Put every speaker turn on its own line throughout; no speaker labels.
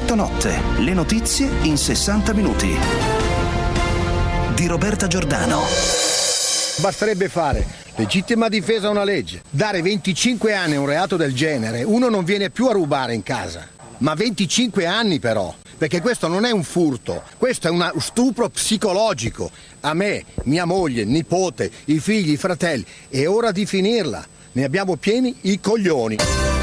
Effetto Notte, le notizie in 60 minuti. Di Roberta Giordano.
Basterebbe fare legittima difesa a una legge. Dare 25 anni a un reato del genere, uno non viene più a rubare in casa. Ma 25 anni però, perché questo non è un furto, questo è uno stupro psicologico. A me, mia moglie, nipote, i figli, i fratelli. È ora di finirla. Ne abbiamo pieni i coglioni.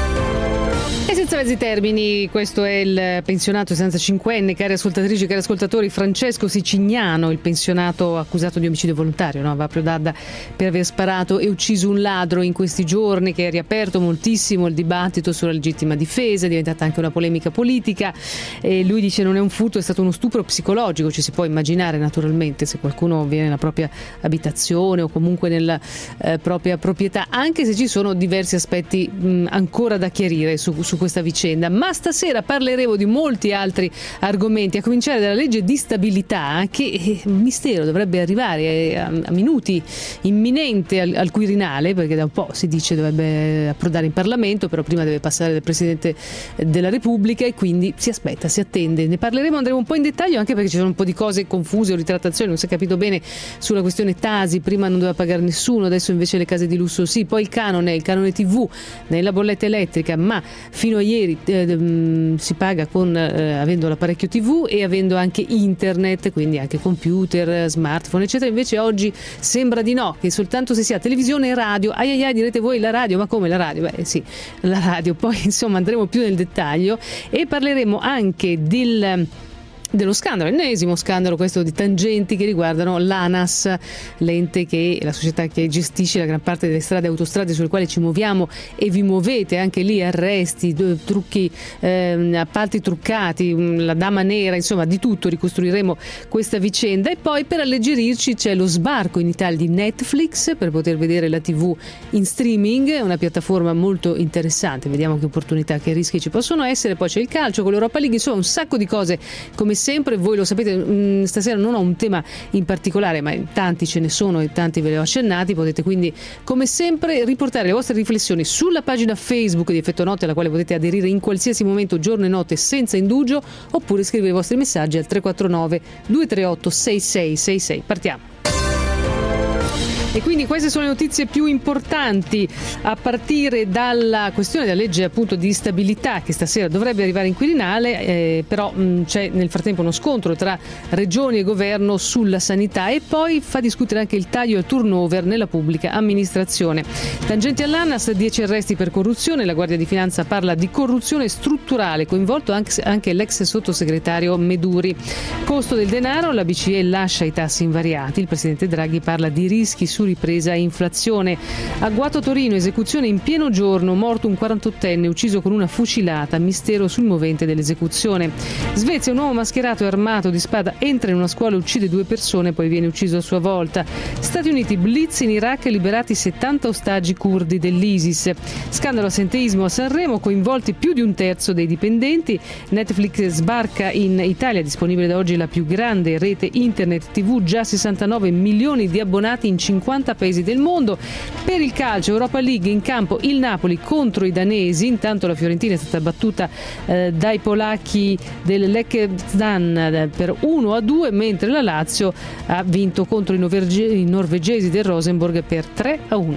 E senza mezzi termini, questo è il pensionato 65enne, cari ascoltatrici e cari ascoltatori, Francesco Sicignano, il pensionato accusato di omicidio volontario, no? Va D'Adda, per aver sparato e ucciso un ladro in questi giorni, che ha riaperto moltissimo il dibattito sulla legittima difesa, è diventata anche una polemica politica. E lui dice non è un furto, è stato uno stupro psicologico. Ci si può immaginare naturalmente se qualcuno viene nella propria abitazione o comunque nella propria proprietà, anche se ci sono diversi aspetti ancora da chiarire su questa vicenda, ma stasera parleremo di molti altri argomenti, a cominciare dalla legge di stabilità, che mistero dovrebbe arrivare a minuti, imminente al Quirinale, perché da un po' si dice dovrebbe approdare in Parlamento, però prima deve passare dal Presidente della Repubblica e quindi si aspetta, si attende. Ne parleremo, andremo un po' in dettaglio, anche perché ci sono un po' di cose confuse o ritrattazioni, non si è capito bene sulla questione Tasi, prima non doveva pagare nessuno, adesso invece le case di lusso sì, poi il canone TV nella bolletta elettrica, ma fino a ieri si paga avendo l'apparecchio TV e avendo anche internet, quindi anche computer, smartphone eccetera. Invece oggi sembra di no, che soltanto se si ha televisione e radio. Direte voi, la radio, ma come la radio? Beh sì, la radio. Poi insomma andremo più nel dettaglio e parleremo anche dello scandalo, ennesimo scandalo questo di tangenti che riguardano l'ANAS, l'ente che è la società che gestisce la gran parte delle strade e autostrade sulle quali ci muoviamo, e vi muovete anche lì, arresti, trucchi, appalti truccati, la dama nera, insomma di tutto. Ricostruiremo questa vicenda. E poi, per alleggerirci, c'è lo sbarco in Italia di Netflix per poter vedere la TV in streaming, una piattaforma molto interessante, vediamo che opportunità, che rischi ci possono essere. Poi c'è il calcio con l'Europa League, insomma un sacco di cose come sempre. Voi lo sapete, stasera non ho un tema in particolare, ma tanti ce ne sono e tanti ve li ho accennati. Potete quindi come sempre riportare le vostre riflessioni sulla pagina Facebook di Effetto Notte, alla quale potete aderire in qualsiasi momento, giorno e notte, senza indugio, oppure scrivere i vostri messaggi al 349 238 6666. Partiamo. E quindi queste sono le notizie più importanti, a partire dalla questione della legge appunto di stabilità, che stasera dovrebbe arrivare in Quirinale, però c'è nel frattempo uno scontro tra regioni e governo sulla sanità, e poi fa discutere anche il taglio al turnover nella pubblica amministrazione. Tangenti all'ANAS, 10 arresti per corruzione, la Guardia di Finanza parla di corruzione strutturale, coinvolto anche l'ex sottosegretario Meduri. Costo del denaro, la BCE lascia i tassi invariati, il Presidente Draghi parla di rischi su ripresa e inflazione. Agguato Torino, esecuzione in pieno giorno, morto un 48enne ucciso con una fucilata, mistero sul movente dell'esecuzione. Svezia, un uomo mascherato e armato di spada entra in una scuola, uccide 2 persone, poi viene ucciso a sua volta. Stati Uniti, blitz in Iraq, liberati 70 ostaggi curdi dell'ISIS. Scandalo assenteismo a Sanremo, coinvolti più di un terzo dei dipendenti. Netflix sbarca in Italia, disponibile da oggi la più grande rete internet TV, già 69 milioni di abbonati in 50 paesi del mondo. Per il calcio, Europa League, in campo il Napoli contro i danesi, intanto la Fiorentina è stata battuta dai polacchi del Lech Poznan per 1-2, mentre la Lazio ha vinto contro i norvegesi del Rosenborg per 3-1.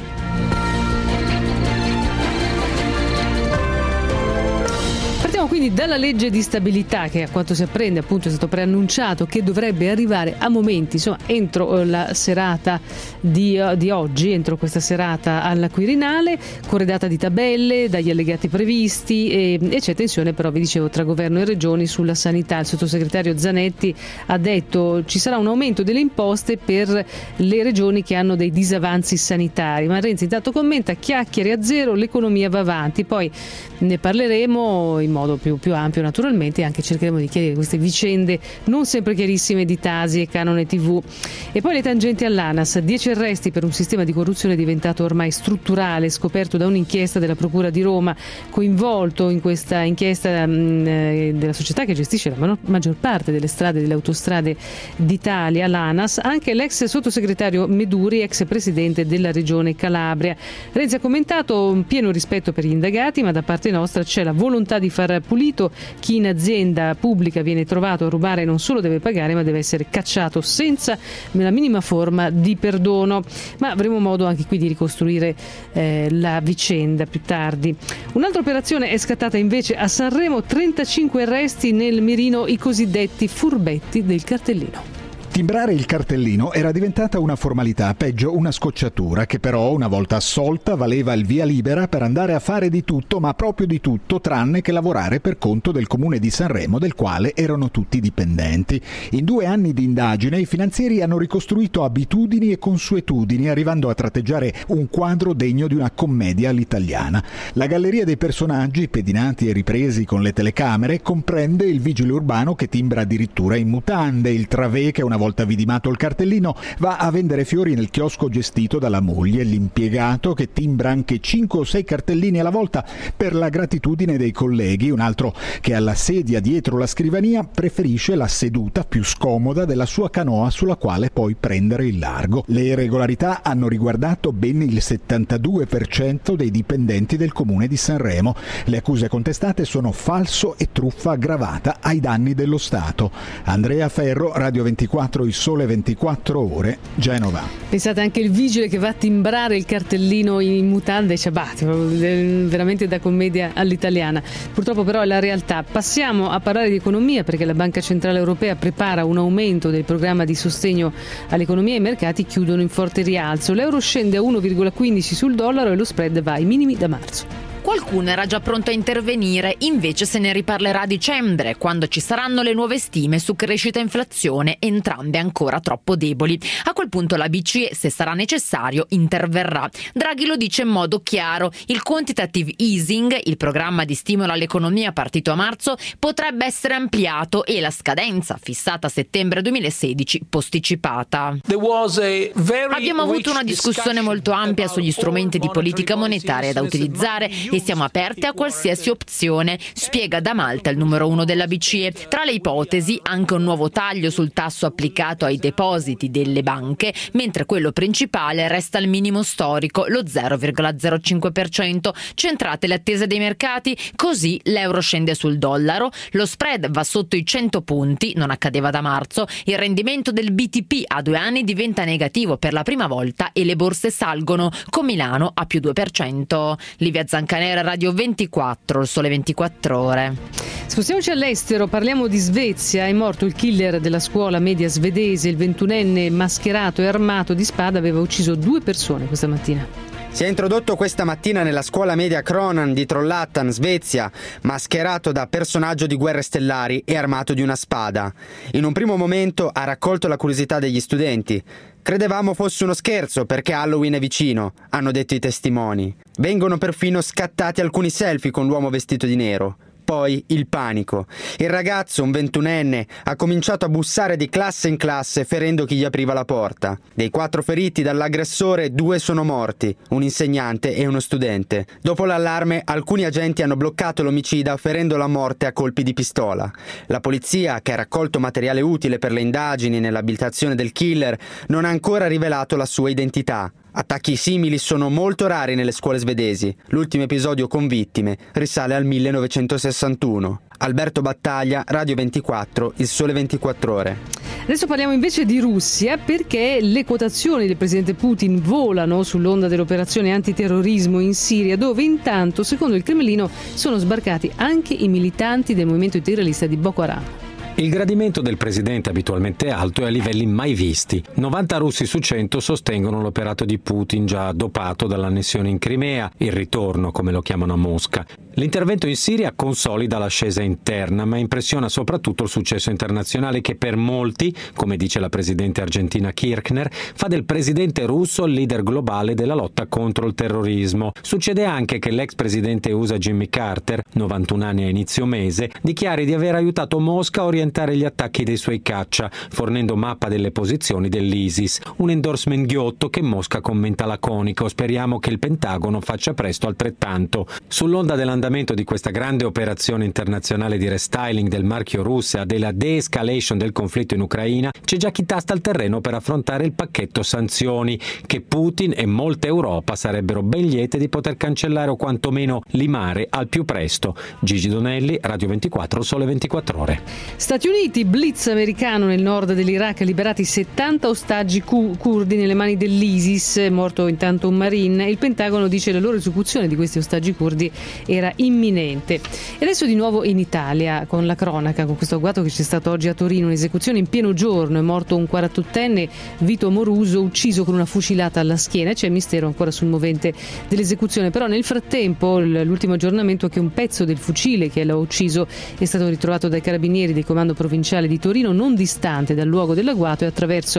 Quindi dalla legge di stabilità, che a quanto si apprende appunto è stato preannunciato che dovrebbe arrivare a momenti, insomma entro la serata di oggi, entro questa serata alla Quirinale, corredata di tabelle dagli allegati previsti, e c'è tensione però, vi dicevo, tra governo e regioni sulla sanità. Il sottosegretario Zanetti ha detto ci sarà un aumento delle imposte per le regioni che hanno dei disavanzi sanitari, ma Renzi intanto commenta: chiacchiere a zero, l'economia va avanti. Poi ne parleremo in modo più ampio naturalmente, e anche cercheremo di chiarire queste vicende non sempre chiarissime di Tasi e canone TV. E poi le tangenti all'ANAS, 10 arresti per un sistema di corruzione diventato ormai strutturale, scoperto da un'inchiesta della Procura di Roma. Coinvolto in questa inchiesta della società che gestisce la maggior parte delle strade e delle autostrade d'Italia, l'ANAS, anche l'ex sottosegretario Meduri, ex presidente della regione Calabria. Renzi ha commentato: pieno rispetto per gli indagati, ma da parte nostra c'è la volontà di far pulito. Chi in azienda pubblica viene trovato a rubare non solo deve pagare, ma deve essere cacciato senza la minima forma di perdono. Ma avremo modo anche qui di ricostruire la vicenda più tardi. Un'altra operazione è scattata invece a Sanremo, 35 arresti, nel mirino i cosiddetti furbetti del cartellino.
Timbrare il cartellino era diventata una formalità, peggio una scocciatura, che però una volta assolta valeva il via libera per andare a fare di tutto, ma proprio di tutto, tranne che lavorare per conto del comune di Sanremo, del quale erano tutti dipendenti. In 2 anni di indagine i finanzieri hanno ricostruito abitudini e consuetudini, arrivando a tratteggiare un quadro degno di una commedia all'italiana. La galleria dei personaggi, pedinati e ripresi con le telecamere, comprende il vigile urbano che timbra addirittura in mutande, il travè che una volta vidimato il cartellino va a vendere fiori nel chiosco gestito dalla moglie, l'impiegato che timbra anche 5 o 6 cartellini alla volta per la gratitudine dei colleghi, un altro che alla sedia dietro la scrivania preferisce la seduta più scomoda della sua canoa sulla quale poi prendere il largo. Le irregolarità hanno riguardato ben il 72% dei dipendenti del comune di Sanremo. Le accuse contestate sono falso e truffa aggravata ai danni dello Stato. Andrea Ferro, Radio 24, Il Sole 24 Ore, Genova.
Pensate, anche il vigile che va a timbrare il cartellino in mutande e ciabatte, veramente da commedia all'italiana. Purtroppo però è la realtà. Passiamo a parlare di economia, perché la Banca Centrale Europea prepara un aumento del programma di sostegno all'economia e i mercati chiudono in forte rialzo. L'euro scende a 1,15 sul dollaro e lo spread va ai minimi da marzo.
Qualcuno era già pronto a intervenire, invece se ne riparlerà a dicembre, quando ci saranno le nuove stime su crescita e inflazione, entrambe ancora troppo deboli. A quel punto la BCE, se sarà necessario, interverrà. Draghi lo dice in modo chiaro: il quantitative easing, il programma di stimolo all'economia partito a marzo, potrebbe essere ampliato e la scadenza, fissata a settembre 2016, posticipata. Abbiamo avuto una discussione molto ampia sugli strumenti di politica monetaria da utilizzare e siamo aperti a qualsiasi opzione, spiega da Malta il numero 1 della BCE. Tra le ipotesi anche un nuovo taglio sul tasso applicato ai depositi delle banche, mentre quello principale resta al minimo storico, lo 0,05%. Centrate le attese dei mercati, così l'euro scende sul dollaro, lo spread va sotto i 100 punti, non accadeva da marzo, il rendimento del BTP a 2 anni diventa negativo per la prima volta e le borse salgono, con Milano a più 2%. Livia Zancanera, Radio 24, Il Sole 24 Ore.
Spostiamoci all'estero, parliamo di Svezia. È morto il killer della scuola media svedese. Il 21enne mascherato e armato di spada aveva ucciso 2 persone questa mattina.
Si è introdotto questa mattina nella scuola media Kronan di Trollhättan, Svezia, mascherato da personaggio di Guerre Stellari e armato di una spada. In un primo momento ha raccolto la curiosità degli studenti. Credevamo fosse uno scherzo perché Halloween è vicino, hanno detto i testimoni. Vengono perfino scattati alcuni selfie con l'uomo vestito di nero. Poi il panico. Il ragazzo, un 21enne, ha cominciato a bussare di classe in classe ferendo chi gli apriva la porta. Dei 4 feriti dall'aggressore, 2 sono morti, un insegnante e uno studente. Dopo l'allarme, alcuni agenti hanno bloccato l'omicida ferendolo a morte a colpi di pistola. La polizia, che ha raccolto materiale utile per le indagini nell'abitazione del killer, non ha ancora rivelato la sua identità. Attacchi simili sono molto rari nelle scuole svedesi. L'ultimo episodio con vittime risale al 1961. Alberto Battaglia, Radio 24, Il Sole 24 Ore.
Adesso parliamo invece di Russia, perché le quotazioni del presidente Putin volano sull'onda dell'operazione antiterrorismo in Siria, dove intanto, secondo il Cremlino, sono sbarcati anche i militanti del movimento integralista di Boko Haram.
Il gradimento del presidente, abitualmente alto, è a livelli mai visti. 90 russi su 100 sostengono l'operato di Putin, già dopato dall'annessione in Crimea, il ritorno, come lo chiamano a Mosca. L'intervento in Siria consolida l'ascesa interna, ma impressiona soprattutto il successo internazionale che per molti, come dice la presidente argentina Kirchner, fa del presidente russo il leader globale della lotta contro il terrorismo. Succede anche che l'ex presidente USA Jimmy Carter, 91 anni a inizio mese, dichiari di aver aiutato Mosca a orientare orientare gli attacchi dei suoi caccia, fornendo mappa delle posizioni dell'ISIS. Un endorsement ghiotto che Mosca commenta laconico. Speriamo che il Pentagono faccia presto altrettanto. Sull'onda dell'andamento di questa grande operazione internazionale di restyling del marchio Russia, della de-escalation del conflitto in Ucraina, c'è già chi tasta il terreno per affrontare il pacchetto sanzioni, che Putin e molta Europa sarebbero ben liete di poter cancellare o quantomeno limare al più presto. Gigi Donelli, Radio 24, Sole 24 Ore.
Stati Uniti, blitz americano nel nord dell'Iraq, liberati 70 ostaggi curdi nelle mani dell'ISIS, morto intanto un marine. Il Pentagono dice che la loro esecuzione di questi ostaggi curdi era imminente. E adesso di nuovo in Italia, con la cronaca, con questo agguato che c'è stato oggi a Torino, un'esecuzione in pieno giorno, è morto un 48enne, Vito Moruso, ucciso con una fucilata alla schiena. C'è mistero ancora sul movente dell'esecuzione, però nel frattempo l'ultimo aggiornamento è che un pezzo del fucile che l'ha ucciso è stato ritrovato dai carabinieri del comando provinciale di Torino, non distante dal luogo dell'agguato, e attraverso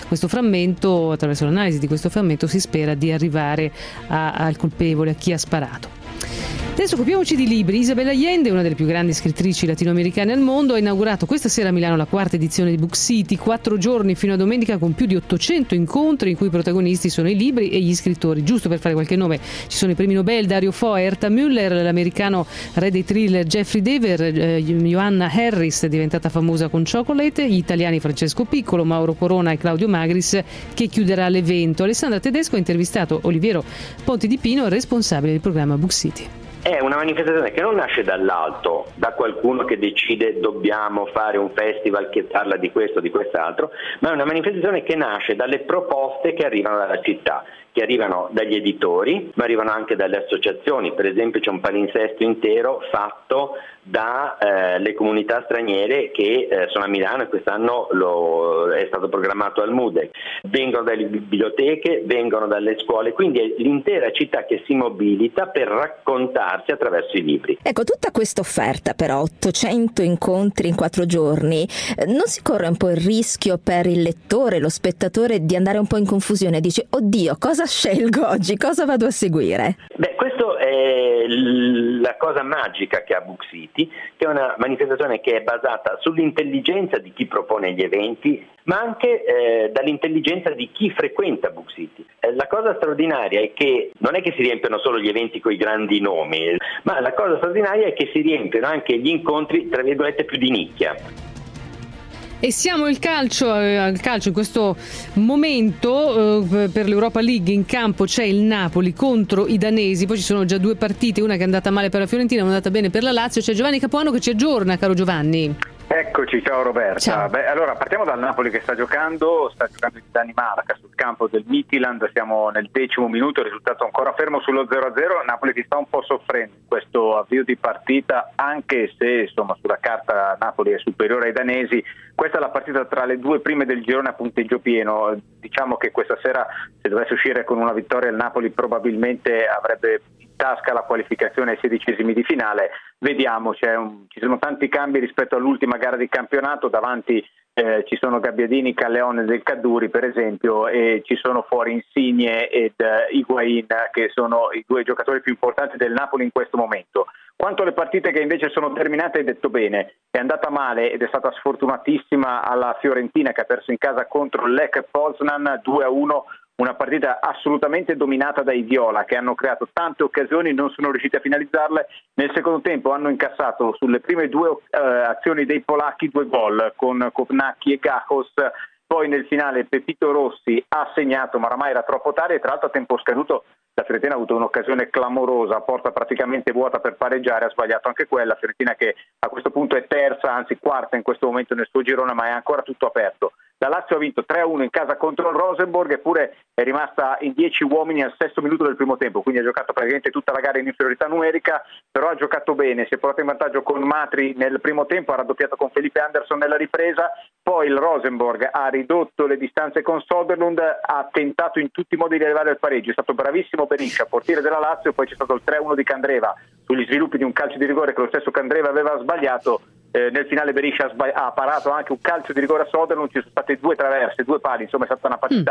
l'analisi di questo frammento si spera di arrivare al colpevole, a chi ha sparato. Adesso occupiamoci di libri. Isabel Allende, una delle più grandi scrittrici latinoamericane al mondo, ha inaugurato questa sera a Milano la quarta edizione di Book City, 4 giorni fino a domenica con più di 800 incontri in cui i protagonisti sono i libri e gli scrittori. Giusto per fare qualche nome, ci sono i premi Nobel Dario Fo e Herta Müller, l'americano re dei thriller Jeffrey Dever, Joanna Harris è diventata famosa con Chocolate, gli italiani Francesco Piccolo, Mauro Corona e Claudio Magris, che chiuderà l'evento. Alessandra Tedesco ha intervistato Oliviero Ponti di Pino, responsabile del programma Book City.
È una manifestazione che non nasce dall'alto, da qualcuno che decide dobbiamo fare un festival che parla di questo o di quest'altro, ma è una manifestazione che nasce dalle proposte che arrivano dalla città, che arrivano dagli editori, ma arrivano anche dalle associazioni. Per esempio c'è un palinsesto intero fatto dalle comunità straniere che sono a Milano e quest'anno è stato programmato al MUDEC. Vengono dalle biblioteche, vengono dalle scuole, quindi è l'intera città che si mobilita per raccontarsi attraverso i libri.
Ecco, tutta questa offerta però, 800 incontri in 4 giorni, non si corre un po' il rischio per il lettore, lo spettatore, di andare un po' in confusione? Dice, oddio, cosa scelgo oggi? Cosa vado a seguire?
Questo è la cosa magica che ha Book City, che è una manifestazione che è basata sull'intelligenza di chi propone gli eventi, ma anche dall'intelligenza di chi frequenta Book City. La cosa straordinaria è che non è che si riempiono solo gli eventi con i grandi nomi, ma la cosa straordinaria è che si riempiono anche gli incontri, tra virgolette, più di nicchia.
E siamo al calcio in questo momento. Per l'Europa League in campo c'è il Napoli contro i danesi, poi ci sono già 2 partite, una che è andata male per la Fiorentina, una è andata bene per la Lazio. C'è Giovanni Capuano che ci aggiorna. Caro Giovanni.
Eccoci, ciao Roberta.
Ciao.
Allora partiamo dal Napoli che sta giocando in Danimarca sul campo del Midtjylland, siamo nel 10° minuto, il risultato ancora fermo sullo 0-0, Napoli che sta un po' soffrendo in questo avvio di partita, anche se insomma sulla carta Napoli è superiore ai danesi. Questa è la partita tra le 2 prime del girone a punteggio pieno. Diciamo che questa sera, se dovesse uscire con una vittoria, il Napoli probabilmente avrebbe in tasca la qualificazione ai 16esimi di finale. Vediamo, ci sono tanti cambi rispetto all'ultima gara di campionato. Davanti ci sono Gabbiadini, Callejon del Caduri per esempio, e ci sono fuori Insigne ed Higuain, che sono i 2 giocatori più importanti del Napoli in questo momento. Quanto alle partite che invece sono terminate, hai detto bene, è andata male ed è stata sfortunatissima alla Fiorentina, che ha perso in casa contro Lech Poznan 2-1, una partita assolutamente dominata dai viola, che hanno creato tante occasioni, non sono riusciti a finalizzarle. Nel secondo tempo hanno incassato sulle prime 2 azioni dei polacchi 2 gol, con Kovnacki e Gachos. Poi nel finale Pepito Rossi ha segnato, ma oramai era troppo tardi, e tra l'altro a tempo scaduto la Fiorentina ha avuto un'occasione clamorosa, porta praticamente vuota per pareggiare, ha sbagliato anche quella. Fiorentina che a questo punto è terza, anzi quarta in questo momento nel suo girone, ma è ancora tutto aperto. La Lazio ha vinto 3-1 in casa contro il Rosenborg, eppure è rimasta in 10 uomini al 6° minuto del primo tempo, quindi ha giocato praticamente tutta la gara in inferiorità numerica, però ha giocato bene, si è portato in vantaggio con Matri nel primo tempo, ha raddoppiato con Felipe Anderson nella ripresa, poi il Rosenborg ha ridotto le distanze con Soderlund, ha tentato in tutti i modi di arrivare al pareggio, è stato bravissimo Berisha, portiere della Lazio, poi c'è stato il 3-1 di Candreva sugli sviluppi di un calcio di rigore che lo stesso Candreva aveva sbagliato. Nel finale Berisha ha parato anche un calcio di rigore a Soderlund, ci sono state 2 traverse, 2 pali, insomma è stata una partita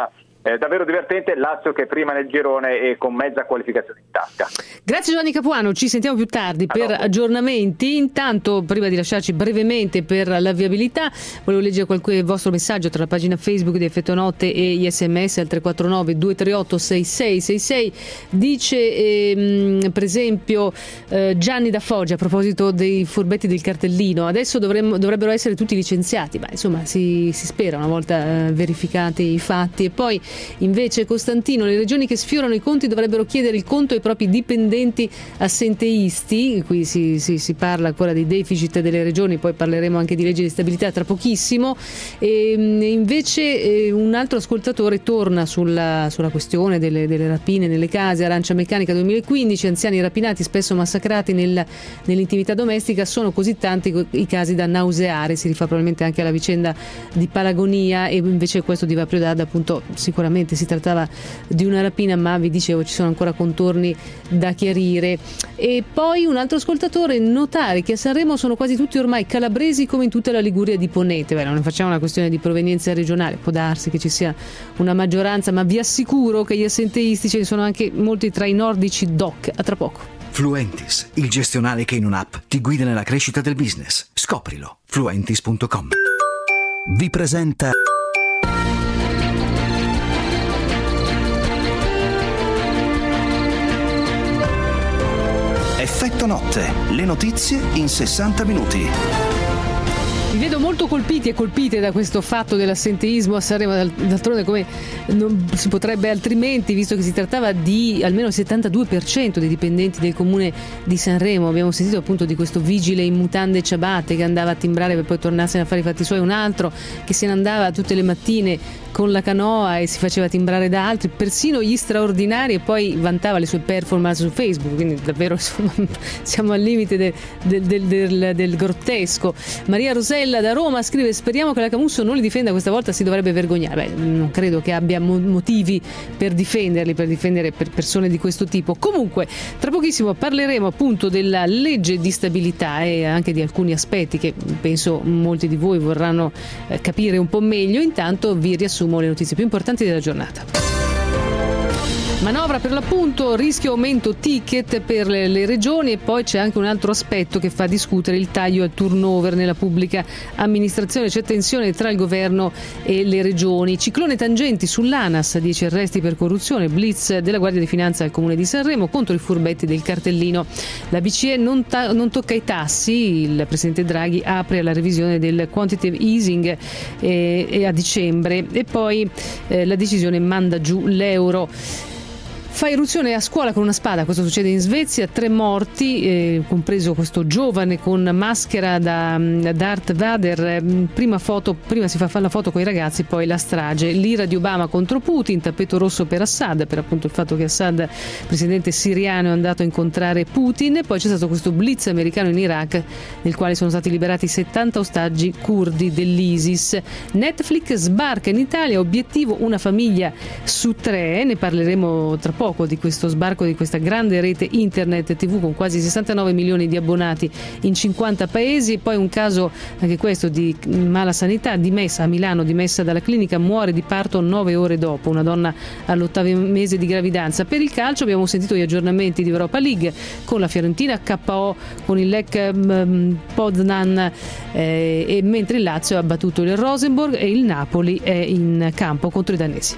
davvero divertente, Lazio che è prima nel girone e con mezza qualificazione in tasca.
Grazie Giovanni Capuano, ci sentiamo più tardi per aggiornamenti. Intanto, prima di lasciarci brevemente per la viabilità, volevo leggere qualche vostro messaggio tra la pagina Facebook di Effetto Notte e gli SMS al 349 238 6666. Dice per esempio Gianni da Foggia, a proposito dei furbetti del cartellino, adesso dovrebbero essere tutti licenziati, ma insomma si spera una volta verificati i fatti. E poi invece Costantino, le regioni che sfiorano i conti dovrebbero chiedere il conto ai propri dipendenti assenteisti. Qui si parla ancora di deficit delle regioni, poi parleremo anche di legge di stabilità tra pochissimo. E invece un altro ascoltatore torna sulla questione delle rapine nelle case. Arancia Meccanica 2015, anziani rapinati, spesso massacrati nell'intimità domestica, sono così tanti i casi da nauseare. Si rifà probabilmente anche alla vicenda di Palagonia, e invece questo di Vaprio d'Adda, appunto, sicuramente si trattava di una rapina, ma vi dicevo ci sono ancora contorni da chiarire. E poi un altro ascoltatore: notare che a Sanremo sono quasi tutti ormai calabresi come in tutta la Liguria di Ponente. Beh, non ne facciamo una questione di provenienza regionale, può darsi che ci sia una maggioranza, ma vi assicuro che gli assenteisti ce ne sono anche molti tra i nordici doc. A tra poco.
Fluentis, il gestionale che in un'app ti guida nella crescita del business. Scoprilo. Fluentis.com. Vi presenta Effetto Notte, le notizie in 60 minuti.
Vi vedo molto colpiti e colpite da questo fatto dell'assenteismo a Sanremo, d'altronde come non si potrebbe altrimenti, visto che si trattava di almeno il 72% dei dipendenti del comune di Sanremo. Abbiamo sentito appunto di questo vigile in mutande e ciabatte che andava a timbrare per poi tornarsene a fare i fatti suoi, un altro che se ne andava tutte le mattine con la canoa e si faceva timbrare da altri, persino gli straordinari, e poi vantava le sue performance su Facebook, quindi davvero insomma, siamo al limite del grottesco. Maria Rosella da Roma scrive: speriamo che la Camusso non li difenda, questa volta si dovrebbe vergognare. Beh, non credo che abbia motivi per difendere per persone di questo tipo. Comunque tra pochissimo parleremo appunto della legge di stabilità e anche di alcuni aspetti che penso molti di voi vorranno capire un po' meglio. Intanto vi riassumo le notizie più importanti della giornata. Manovra per l'appunto, rischio aumento ticket per le regioni, e poi c'è anche un altro aspetto che fa discutere: il taglio al turnover nella pubblica amministrazione. C'è tensione tra il governo e le regioni. Ciclone Tangenti sull'ANAS, 10 arresti per corruzione, blitz della Guardia di Finanza al Comune di Sanremo contro i furbetti del cartellino. La BCE non tocca i tassi, il Presidente Draghi apre alla revisione del quantitative easing a dicembre, e poi la decisione manda giù l'euro. Fa irruzione a scuola con una spada, questo succede in Svezia, 3 morti, compreso questo giovane con maschera da Darth Vader. Prima si fa la foto con i ragazzi, poi la strage. L'ira di Obama contro Putin, tappeto rosso per Assad, per appunto il fatto che Assad, presidente siriano, è andato a incontrare Putin. Poi c'è stato questo blitz americano in Iraq, nel quale sono stati liberati 70 ostaggi curdi dell'ISIS. Netflix sbarca in Italia, obiettivo una famiglia su 3, ne parleremo tra poco di questo sbarco di questa grande rete internet TV con quasi 69 milioni di abbonati in 50 paesi. Poi un caso anche questo di mala sanità, dimessa a Milano, dimessa dalla clinica, muore di parto 9 ore dopo, una donna all'8° mese di gravidanza. Per il calcio abbiamo sentito gli aggiornamenti di Europa League con la Fiorentina KO con il Lech Poznan, e mentre il Lazio ha battuto il Rosenborg e il Napoli è in campo contro i danesi.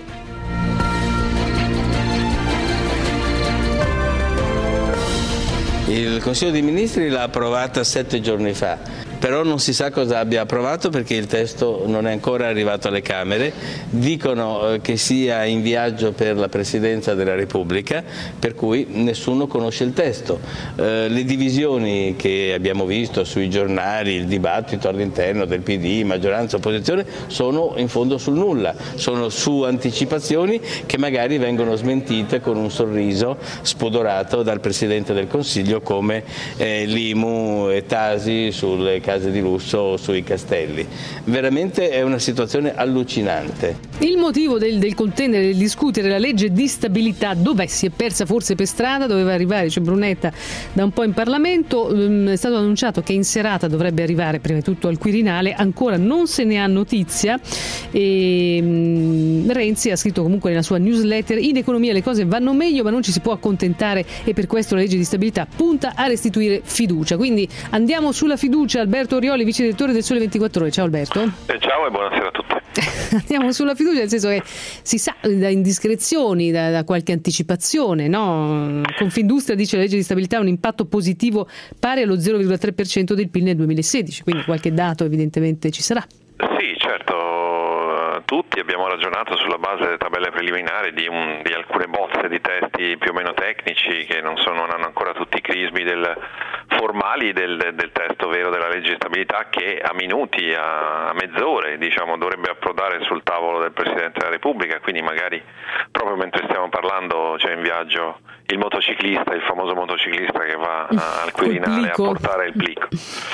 Il Consiglio dei Ministri l'ha approvata 7 giorni fa, però non si sa cosa abbia approvato perché il testo non è ancora arrivato alle Camere. Dicono che sia in viaggio per la Presidenza della Repubblica, per cui nessuno conosce il testo. Le divisioni che abbiamo visto sui giornali, il dibattito all'interno del PD, maggioranza, opposizione, sono in fondo sul nulla, sono su anticipazioni che magari vengono smentite con un sorriso spudorato dal Presidente del Consiglio, come l'IMU e Tasi sulle case di lusso sui castelli. Veramente è una situazione allucinante.
Il motivo del contendere, del discutere la legge di stabilità, dov'è? Si è persa forse per strada, doveva arrivare, dice Brunetta, da un po' in Parlamento. È stato annunciato che in serata dovrebbe arrivare prima di tutto al Quirinale, ancora non se ne ha notizia, e Renzi ha scritto comunque nella sua newsletter: in economia le cose vanno meglio ma non ci si può accontentare, e per questo la legge di stabilità punta a restituire fiducia. Quindi andiamo sulla fiducia. Alberto Orioli, vice direttore del Sole 24 Ore. Ciao Alberto.
Ciao e buonasera a tutti.
Andiamo sulla fiducia, nel senso che si sa da indiscrezioni, da qualche anticipazione, no? Confindustria dice la legge di stabilità ha un impatto positivo pari allo 0,3% del PIL nel 2016, quindi qualche dato evidentemente ci sarà.
Sì, certo, tutti abbiamo ragionato sulla base delle tabelle preliminari di alcune bozze di testi più o meno tecnici che non hanno ancora tutti i crismi formali del testo vero della legge di stabilità, che a minuti, a mezz'ore dovrebbe approdare sul tavolo del Presidente della Repubblica. Quindi magari proprio mentre stiamo parlando c'è in viaggio il motociclista, il famoso motociclista che va al Quirinale a portare il plico.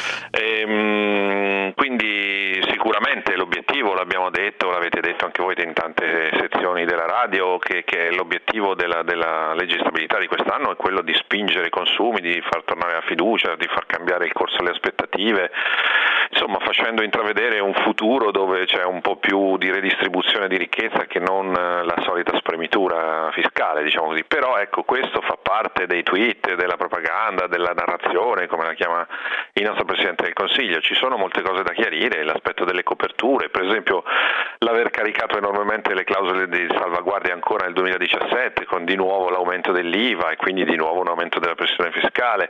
Quindi sicuramente l'obiettivo, l'abbiamo detto, l'avete detto anche voi in tante sezioni della radio, che l'obiettivo della legge di stabilità di quest'anno è quello di spingere i consumi, di far tornare la fiducia, di far cambiare il corso delle aspettative, insomma facendo intravedere un futuro dove c'è un po' più di redistribuzione di ricchezza che non la solita spremitura fiscale, diciamo così. Però ecco, questo fa parte dei tweet, della propaganda, della narrazione, come la chiama il nostro Presidente del Consiglio. Ci sono molte cose da chiarire, l'aspetto delle coperture, per esempio l'aver caricato enormemente le clausole di salvaguardia ancora nel 2017 con di nuovo l'aumento dell'IVA e quindi di nuovo un aumento della pressione fiscale,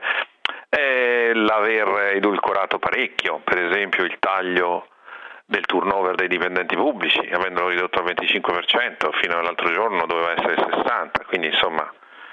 l'aver edulcorato parecchio, per esempio il taglio del turnover dei dipendenti pubblici, avendolo ridotto al 25%, fino all'altro giorno doveva essere 60%, quindi insomma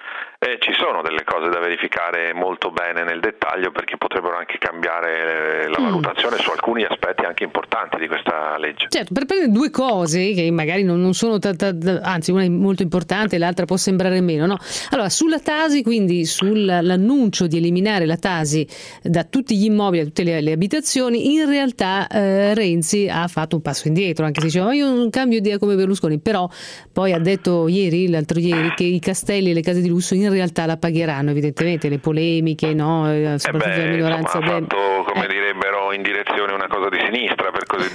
ci sono delle cose da verificare molto bene nel dettaglio, perché potrebbero anche cambiare la valutazione su alcuni aspetti anche importanti di questa legge.
Certo, per prendere due cose che magari non sono anzi una è molto importante e l'altra può sembrare meno, no? Allora, sulla Tasi, quindi sull'annuncio di eliminare la Tasi da tutti gli immobili, da tutte le abitazioni, in realtà Renzi ha fatto un passo indietro, anche se diceva ma io non cambio idea come Berlusconi, però poi ha detto l'altro ieri che i castelli e le case di lusso in realtà la pagheranno, evidentemente le polemiche, no? Soprattutto della minoranza.
Ha fatto, come direbbero in direzione, una cosa di sinistra, per così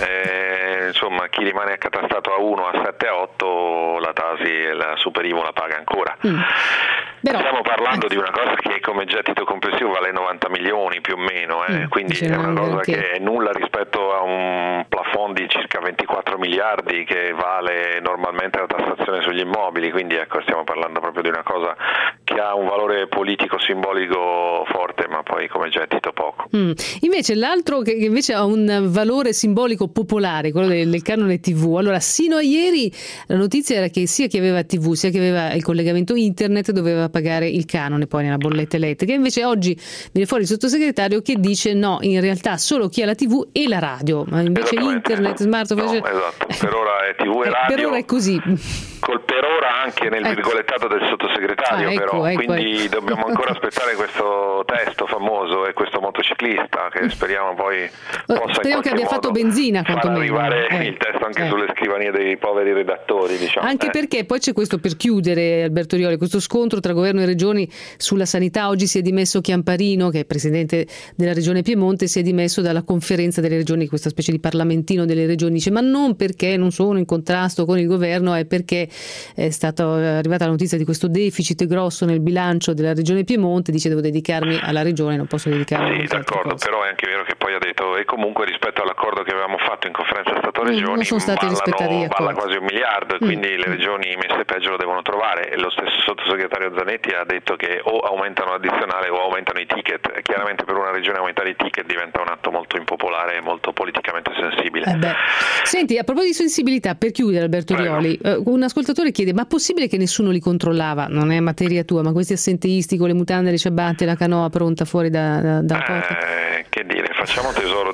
dire. Insomma, chi rimane accatastato a 1, a 7, a 8, la Tasi e la Superimo la paga ancora. Stiamo parlando di una cosa che come gettito complessivo vale 90 milioni più o meno, quindi è una cosa che è nulla rispetto a un plafond di circa 24 miliardi che vale normalmente la tassazione sugli immobili, quindi ecco, stiamo parlando proprio di una cosa che ha un valore politico simbolico forte, ma poi come gettito poco.
Invece l'altro che invece ha un valore simbolico popolare, quello del canone TV. Allora, sino a ieri la notizia era che sia chi aveva TV sia chi aveva il collegamento internet doveva pagare il canone poi nella bolletta elettrica. Invece oggi viene fuori il sottosegretario che dice no, in realtà solo chi ha la TV e la radio, ma invece internet, smartphone...
No, esatto, per ora è TV e radio.
Per ora è così.
Col per ora anche nel virgolettato del sottosegretario, quindi dobbiamo ancora aspettare questo testo famoso e questo motociclista che speriamo poi possa
speriamo che abbia fatto benzina
far arrivare il testo anche sulle scrivanie dei poveri redattori, diciamo.
Anche perché poi c'è questo, per chiudere, Alberto Orioli, questo scontro tra governo e regioni sulla sanità. Oggi si è dimesso Chiamparino, che è presidente della regione Piemonte, si è dimesso dalla conferenza delle regioni, questa specie di parlamentino delle regioni. Dice ma non perché non sono in contrasto con il governo, è perché è arrivata la notizia di questo deficit grosso nel bilancio della regione Piemonte, dice devo dedicarmi alla regione, non posso dedicarmi a
d'accordo, però è anche vero che poi ha detto e comunque rispetto all'accordo che avevamo fatto in conferenza Stato-Regioni
non sono stati rispettati gli accordi,
balla quasi 1 miliardo, quindi le regioni messe peggio lo devono trovare, e lo stesso sottosegretario Zanetti ha detto che o aumentano l'addizionale o aumentano i ticket. Chiaramente per una regione aumentare i ticket diventa un atto molto impopolare e molto politicamente sensibile.
Senti, a proposito di sensibilità, per chiudere Alberto Orioli, un ascoltatore chiede ma possibile che nessuno li controllava? Non è materia tua, ma questi assenteisti con le mutande, le ciabatte, la canoa pronta fuori da porta?
Che dire, facciamo tesoro di questa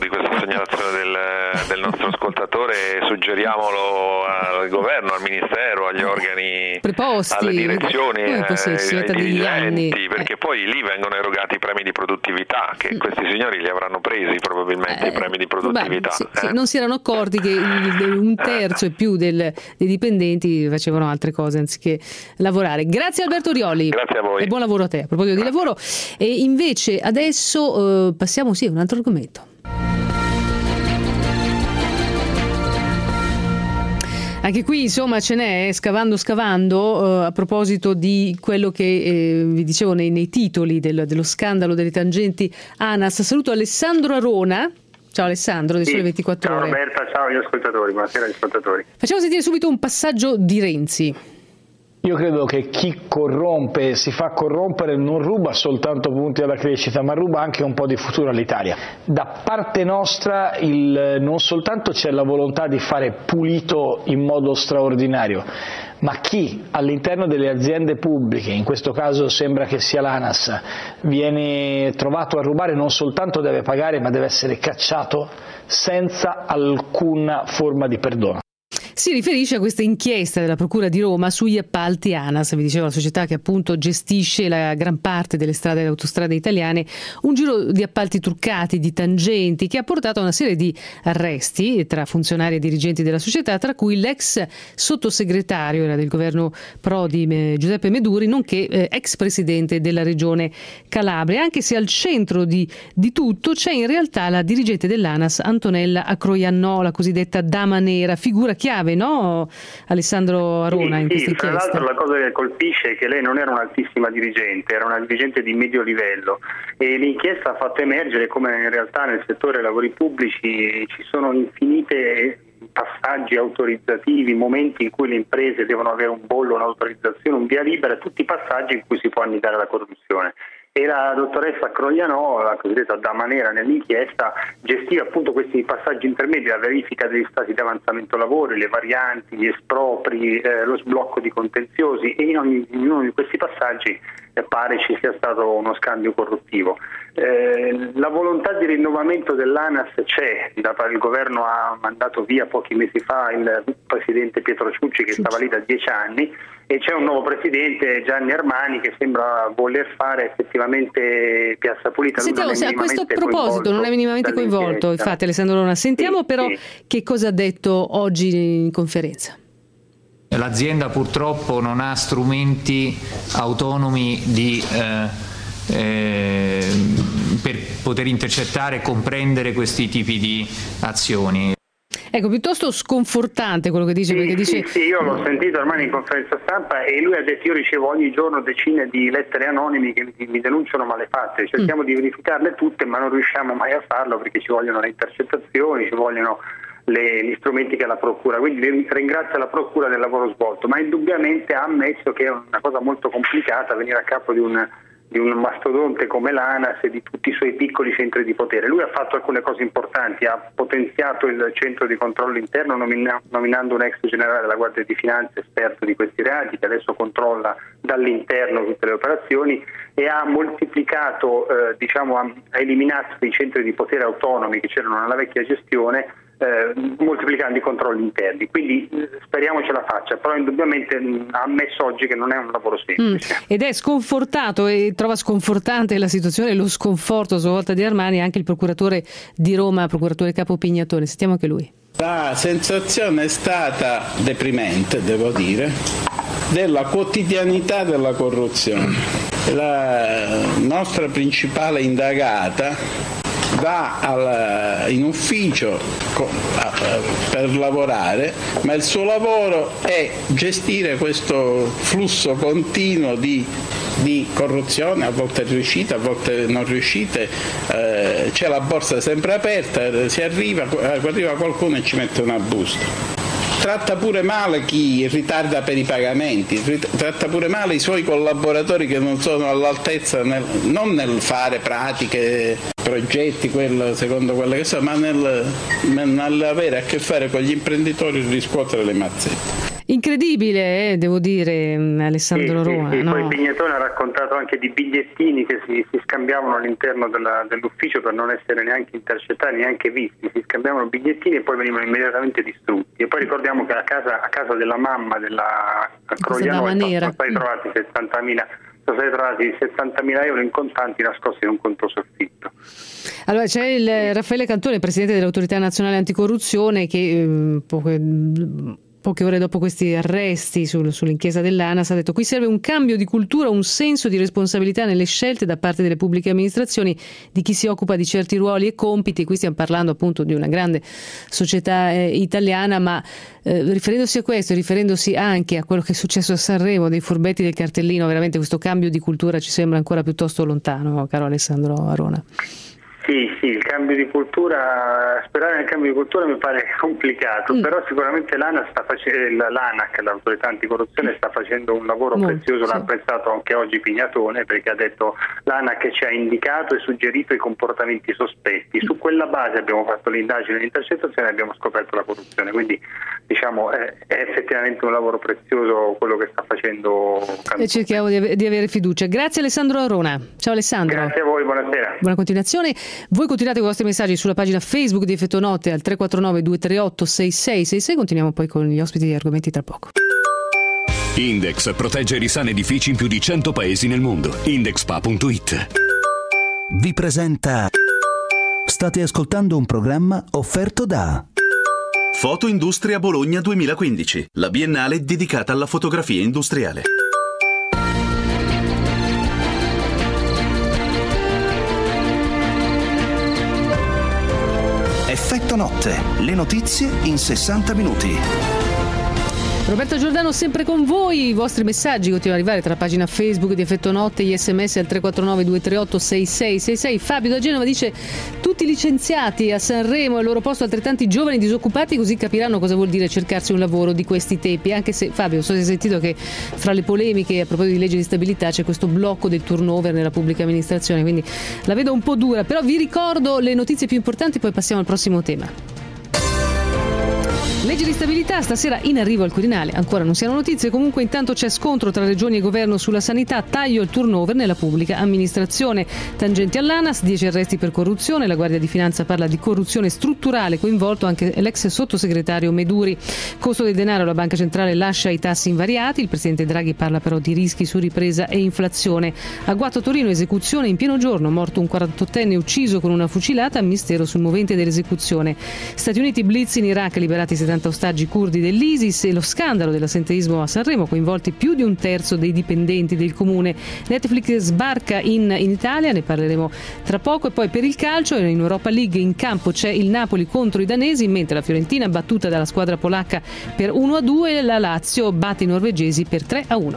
segnalazione del nostro ascoltatore, suggeriamolo al governo, al ministero, agli organi
preposti,
alle direzioni,
ai
dirigenti, perché poi lì vengono erogati i premi di produttività, che questi signori li avranno presi probabilmente i premi di produttività.
Sì, non si erano accorti che un terzo e più dei dipendenti facevano altre cose anziché lavorare. Grazie Alberto Rioli.
Grazie a voi.
E buon lavoro a te. A proposito di lavoro. E invece adesso passiamo a un altro argomento. Anche qui insomma ce n'è, scavando a proposito di quello che vi dicevo nei titoli dello scandalo delle tangenti ANAS. Saluto Alessandro Arona. Ciao Alessandro, dei Sole 24 Ore.
Ciao Roberta, ciao agli ascoltatori, buonasera agli ascoltatori.
Facciamo sentire subito un passaggio di Renzi.
Io credo che chi corrompe, si fa corrompere, non ruba soltanto punti alla crescita, ma ruba anche un po' di futuro all'Italia. Da parte nostra non soltanto c'è la volontà di fare pulito in modo straordinario, ma chi all'interno delle aziende pubbliche, in questo caso sembra che sia l'ANAS, viene trovato a rubare non soltanto deve pagare, ma deve essere cacciato senza alcuna forma di perdono.
Si riferisce a questa inchiesta della Procura di Roma sugli appalti ANAS, vi dicevo, la società che appunto gestisce la gran parte delle strade e autostrade italiane, un giro di appalti truccati, di tangenti, che ha portato a una serie di arresti tra funzionari e dirigenti della società, tra cui l'ex sottosegretario, era del governo Prodi, Giuseppe Meduri, nonché ex presidente della regione Calabria, anche se al centro di tutto c'è in realtà la dirigente dell'ANAS Antonella Acroiannò, la cosiddetta dama nera, figura chiave, no, Alessandro Arona, in questa inchiesta?
Tra l'altro la cosa che colpisce è che lei non era un'altissima dirigente, era una dirigente di medio livello, e l'inchiesta ha fatto emergere come in realtà nel settore dei lavori pubblici ci sono infinite passaggi autorizzativi, momenti in cui le imprese devono avere un bollo, un'autorizzazione, un via libera, tutti i passaggi in cui si può annidare la corruzione. E la dottoressa Croiannò, la cosiddetta dama nera nell'inchiesta, gestiva appunto questi passaggi intermedi, la verifica degli stati di avanzamento lavori, le varianti, gli espropri, lo sblocco di contenziosi, e in ognuno di questi passaggi pare ci sia stato uno scambio corruttivo. La volontà di rinnovamento dell'ANAS c'è, il governo ha mandato via pochi mesi fa il presidente Pietro Ciucci, che stava lì da 10 anni, e c'è un nuovo presidente, Gianni Armani, che sembra voler fare effettivamente piazza pulita.
Sentiamo, a questo proposito non è minimamente coinvolto, infatti, Alessandro Arona. Sentiamo che cosa ha detto oggi in conferenza.
L'azienda purtroppo non ha strumenti autonomi per poter intercettare e comprendere questi tipi di azioni.
Ecco, piuttosto sconfortante quello che dice, perché dice...
Sì, io l'ho sentito ormai in conferenza stampa, e lui ha detto: io ricevo ogni giorno decine di lettere anonime che mi denunciano malefatte, cerchiamo di verificarle tutte, ma non riusciamo mai a farlo perché ci vogliono le intercettazioni, ci vogliono gli strumenti che ha la Procura. Quindi ringrazio la Procura del lavoro svolto, ma indubbiamente ha ammesso che è una cosa molto complicata venire a capo di un mastodonte come l'ANAS e di tutti i suoi piccoli centri di potere. Lui ha fatto alcune cose importanti, ha potenziato il centro di controllo interno nominando un ex generale della Guardia di Finanza esperto di questi reati, che adesso controlla dall'interno tutte le operazioni, e ha moltiplicato, ha eliminato i centri di potere autonomi che c'erano nella vecchia gestione, moltiplicando i controlli interni. Quindi speriamo ce la faccia, però indubbiamente ha ammesso oggi che non è un lavoro semplice.
Ed è sconfortato, e trova sconfortante la situazione e lo sconforto a sua volta di Armani anche il procuratore di Roma, procuratore capo Pignatone. Sentiamo anche lui.
La sensazione è stata deprimente, devo dire, della quotidianità della corruzione. La nostra principale indagata va in ufficio per lavorare, ma il suo lavoro è gestire questo flusso continuo di corruzione, a volte riuscite, a volte non riuscite, c'è la borsa sempre aperta, arriva qualcuno e ci mette una busta. Tratta pure male chi ritarda per i pagamenti, tratta pure male i suoi collaboratori che non sono all'altezza non nel fare pratiche, progetti, secondo quelle che sono, ma nell'avere a che fare con gli imprenditori e riscuotere le mazzette.
Incredibile, devo dire, Alessandro Arona.
Sì.
No?
Poi Pignatone ha raccontato anche di bigliettini che si scambiavano all'interno dell'ufficio per non essere neanche intercettati, neanche visti. Si scambiavano bigliettini e poi venivano immediatamente distrutti. E poi ricordiamo che a casa della mamma della Crogliano sono stati trovati 70.000 euro in contanti nascosti in un conto soffitto.
Allora c'è il Raffaele Cantone, presidente dell'Autorità Nazionale Anticorruzione, che poche ore dopo questi arresti sull'inchiesta dell'ANAS ha detto: qui serve un cambio di cultura, un senso di responsabilità nelle scelte da parte delle pubbliche amministrazioni, di chi si occupa di certi ruoli e compiti. Qui stiamo parlando appunto di una grande società italiana, ma riferendosi a questo, riferendosi anche a quello che è successo a Sanremo, dei furbetti del cartellino, veramente questo cambio di cultura ci sembra ancora piuttosto lontano, caro Alessandro Arona.
Sì, il cambio di cultura, sperare nel cambio di cultura mi pare complicato, però sicuramente l'ANAC, l'autorità anticorruzione, sta facendo un lavoro prezioso, l'ha apprezzato anche oggi Pignatone, perché ha detto l'ANAC ci ha indicato e suggerito i comportamenti sospetti, su quella base abbiamo fatto l'indagine di intercettazione e abbiamo scoperto la corruzione, quindi diciamo è effettivamente un lavoro prezioso quello che sta facendo Cantone.
E cerchiamo di avere fiducia. Grazie Alessandro Arona. Ciao Alessandro.
Grazie a voi, buonasera.
Buona continuazione. Voi continuate con i vostri messaggi sulla pagina Facebook di Effetto Notte al 349 238 6666. Continuiamo poi con gli ospiti e argomenti tra poco.
Index protegge i risani edifici in più di 100 paesi nel mondo. Indexpa.it
vi presenta. State ascoltando un programma offerto da
Fotoindustria Bologna 2015, la biennale dedicata alla fotografia industriale.
Effetto Notte, le notizie in 60 minuti.
Roberto Giordano sempre con voi, i vostri messaggi continuano ad arrivare tra la pagina Facebook di Effetto Notte, gli sms al 349 238 6666. Fabio da Genova dice: tutti licenziati a Sanremo, al loro posto altrettanti giovani disoccupati, così capiranno cosa vuol dire cercarsi un lavoro di questi tempi. Anche se, Fabio, so se hai sentito che fra le polemiche a proposito di legge di stabilità c'è questo blocco del turnover nella pubblica amministrazione, quindi la vedo un po' dura, però vi ricordo le notizie più importanti, poi passiamo al prossimo tema. Legge di stabilità, stasera in arrivo al Quirinale, ancora non si hanno notizie, comunque intanto c'è scontro tra regioni e governo sulla sanità, taglio al turnover nella pubblica amministrazione, tangenti all'ANAS, 10 arresti per corruzione, la Guardia di Finanza parla di corruzione strutturale, coinvolto anche l'ex sottosegretario Meduri, costo del denaro, la Banca Centrale lascia i tassi invariati, il Presidente Draghi parla però di rischi su ripresa e inflazione, agguato Torino, esecuzione in pieno giorno, morto un 48enne ucciso con una fucilata, mistero sul movente dell'esecuzione, Stati Uniti, blitz in Iraq, liberati 70 ostaggi curdi dell'ISIS e lo scandalo dell'assenteismo a Sanremo, coinvolti più di un terzo dei dipendenti del comune. Netflix sbarca in Italia, ne parleremo tra poco. E poi per il calcio, in Europa League in campo c'è il Napoli contro i danesi, mentre la Fiorentina, battuta dalla squadra polacca per 1-2, la Lazio batte i norvegesi per 3-1.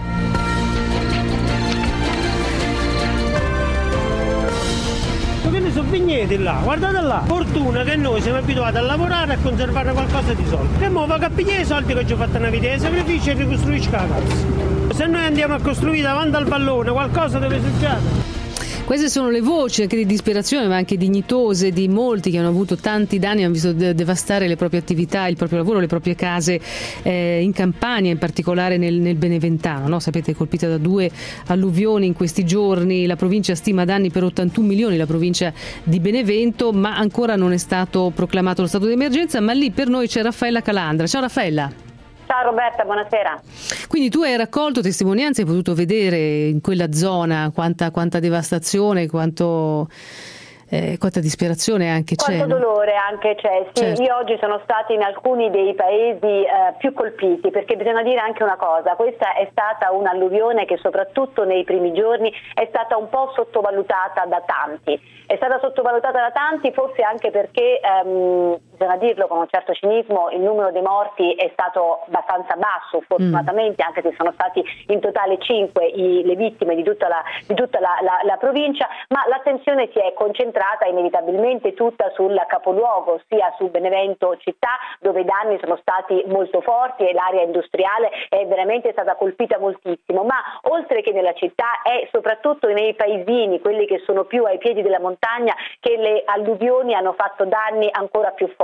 Sono vigneti là, guardate là, fortuna che noi siamo abituati a lavorare e a conservare qualcosa di soldi. E mo va a pigliare i soldi che ci ho fatto una vita di sacrificio e ricostruisci la casa. Se noi andiamo a costruire davanti al pallone qualcosa deve succedere.
Queste sono le voci anche di disperazione, ma anche dignitose, di molti che hanno avuto tanti danni, hanno visto devastare le proprie attività, il proprio lavoro, le proprie case in Campania, in particolare nel Beneventano, no? Sapete, colpita da 2 alluvioni in questi giorni, la provincia stima danni per 81 milioni, la provincia di Benevento, ma ancora non è stato proclamato lo stato di emergenza, ma lì per noi c'è Raffaella Calandra. Ciao Raffaella.
Ciao Roberta, buonasera.
Quindi tu hai raccolto testimonianze, hai potuto vedere in quella zona quanta devastazione, quanta disperazione anche c'è.
Quanto dolore anche c'è, sì. Certo. Io oggi sono stata in alcuni dei paesi più colpiti, perché bisogna dire anche una cosa: questa è stata un'alluvione che soprattutto nei primi giorni è stata un po' sottovalutata da tanti. È stata sottovalutata da tanti forse anche perché, bisogna dirlo con un certo cinismo, il numero dei morti è stato abbastanza basso, fortunatamente, anche se sono stati in totale 5 le vittime di tutta la provincia, ma l'attenzione si è concentrata inevitabilmente tutta sul capoluogo, sia su Benevento città, dove i danni sono stati molto forti e l'area industriale è veramente stata colpita moltissimo, ma oltre che nella città è soprattutto nei paesini, quelli che sono più ai piedi della montagna, che le alluvioni hanno fatto danni ancora più forti.